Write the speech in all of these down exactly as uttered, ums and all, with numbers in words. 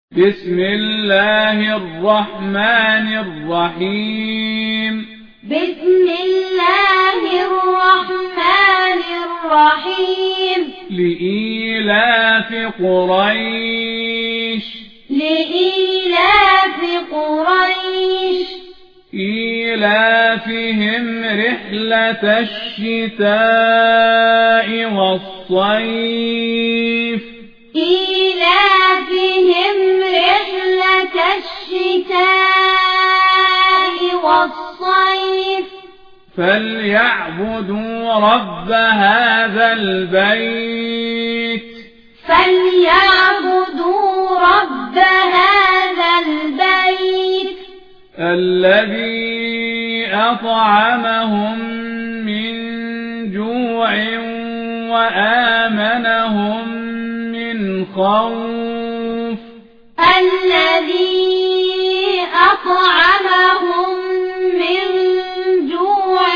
بسم الله الرحمن الرحيم بسم الله الرحمن الرحيم لإيلاف قريش لإيلاف قريش إيلافهم رحلة الشتاء والصيف إيلافهم رحلة الشتاء والصيف فليعبدوا رب هذا البيت فليعبدوا رب هذا البيت الذي أطعمهم من جوع وآمنهم من خوف الذي أطعمهم من جوع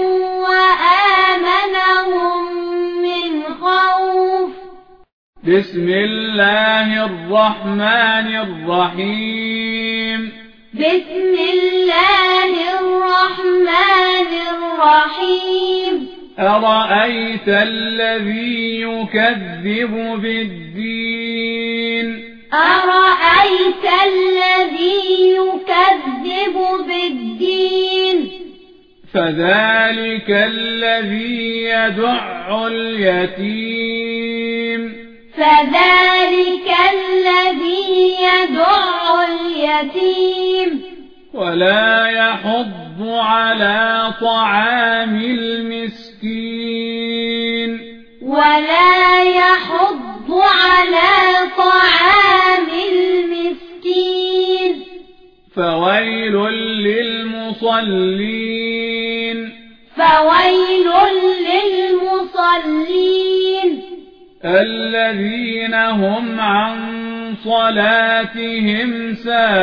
وآمنهم من خوف بسم الله الرحمن الرحيم بسم الله الرحمن الرحيم أرأيت الذي يكذب بالدين أرأيت الذي يكذب بالدين فذلك الذي يدع اليتيم فذلك الذي يدع اليتيم ولا يحض على طعام المسكين ولا يحض على طعام المسكين فويل للمصلين فويل للمصلين الذين هم عن صلاتهم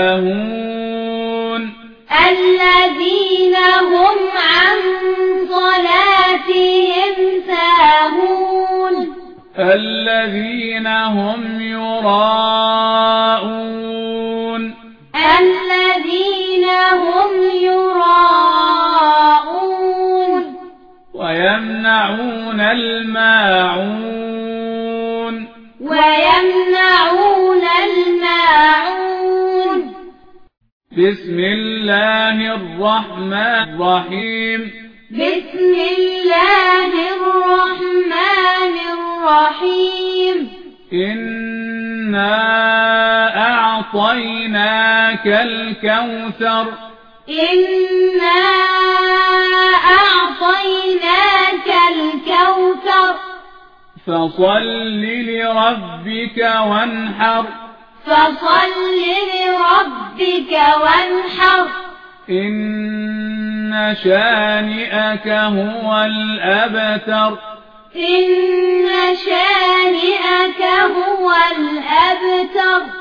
ساهون الذين هم عن صلاتهم ساهون الذين هم يراءون الذين هم يراءون ويمنعون الماعون ويمنعون الماعون بسم الله الرحمن الرحيم بسم الله الرحمن الرحيم إنا أعطيناك الكوثر إنا أعطيناك الكوثر فصل لربك وانحر فصل لربك وانحر إن شانئك هو الأبتر إن شانئك هو الأبتر